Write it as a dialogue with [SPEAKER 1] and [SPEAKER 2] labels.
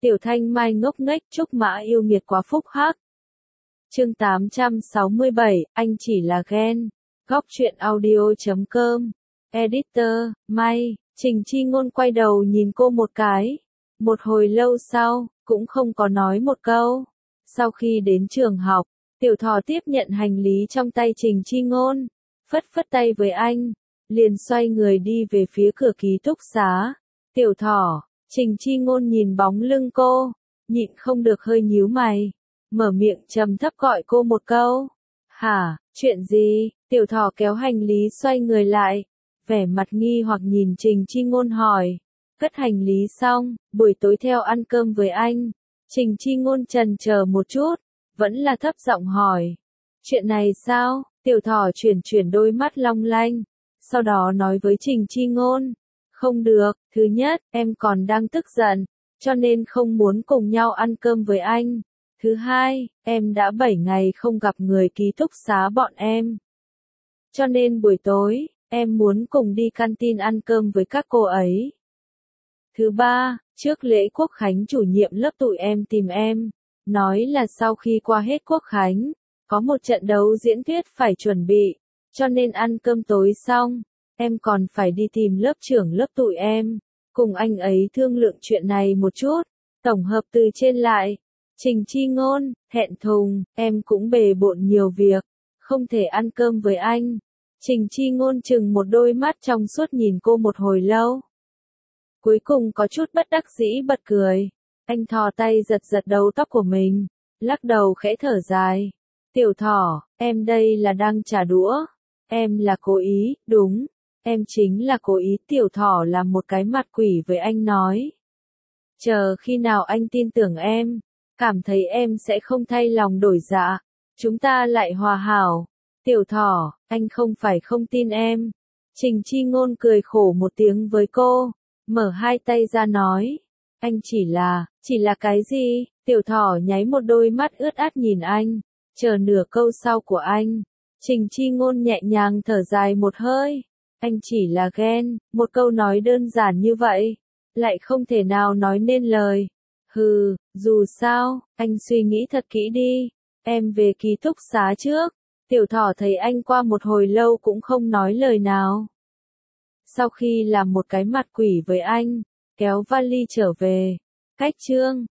[SPEAKER 1] Tiểu Thanh Mai ngốc nghếch, Trúc Mã yêu nghiệt quá phúc hắc. Chương 867, anh chỉ là ghen. Góc truyện audio.com. Editor, May. Trình Chi Ngôn quay đầu nhìn cô một cái. Một hồi lâu sau, cũng không có nói một câu. Sau khi đến trường học, Tiểu Thỏ tiếp nhận hành lý trong tay Trình Chi Ngôn, phất phất tay với anh, liền xoay người đi về phía cửa ký túc xá. Tiểu Thỏ, Trình Chi Ngôn nhìn bóng lưng cô, nhịn không được hơi nhíu mày, mở miệng trầm thấp gọi cô một câu. Hả, chuyện gì? Tiểu Thỏ kéo hành lý xoay người lại, vẻ mặt nghi hoặc nhìn Trình Chi Ngôn hỏi. Cất hành lý xong, buổi tối theo ăn cơm với anh. Trình Chi Ngôn chần chờ một chút, vẫn là thấp giọng hỏi. Chuyện này sao? Tiểu Thỏ chuyển đôi mắt long lanh, sau đó nói với Trình Chi Ngôn. Không được, thứ nhất, em còn đang tức giận, cho nên không muốn cùng nhau ăn cơm với anh. Thứ hai, em đã 7 ngày không gặp người ký túc xá bọn em. Cho nên buổi tối, em muốn cùng đi canteen ăn cơm với các cô ấy. Thứ ba, trước lễ Quốc Khánh chủ nhiệm lớp tụi em tìm em, nói là sau khi qua hết Quốc Khánh, có một trận đấu diễn thuyết phải chuẩn bị, cho nên ăn cơm tối xong, em còn phải đi tìm lớp trưởng lớp tụi em, cùng anh ấy thương lượng chuyện này một chút, tổng hợp từ trên lại. Trình Chi Ngôn, thẹn thùng, em cũng bề bộn nhiều việc, không thể ăn cơm với anh. Trình Chi Ngôn chừng một đôi mắt trong suốt nhìn cô một hồi lâu. Cuối cùng có chút bất đắc dĩ bật cười. Anh thò tay giật giật đầu tóc của mình, lắc đầu khẽ thở dài. Tiểu Thỏ, em đây là đang trả đũa. Em là cố ý, đúng. Em chính là cố ý. Tiểu Thỏ làm một cái mặt quỷ với anh nói. Chờ khi nào anh tin tưởng em, cảm thấy em sẽ không thay lòng đổi dạ, chúng ta lại hòa hảo. Tiểu Thỏ, anh không phải không tin em. Trình Chi Ngôn cười khổ một tiếng với cô, mở hai tay ra nói. Anh chỉ là cái gì? Tiểu Thỏ nháy một đôi mắt ướt át nhìn anh, chờ nửa câu sau của anh. Trình Chi Ngôn nhẹ nhàng thở dài một hơi. Anh chỉ là ghen, một câu nói đơn giản như vậy, lại không thể nào nói nên lời. Hừ, dù sao, anh suy nghĩ thật kỹ đi. Em về ký túc xá trước. Tiểu Thỏ thấy anh qua một hồi lâu cũng không nói lời nào. Sau khi làm một cái mặt quỷ với anh, kéo vali trở về. Cách chương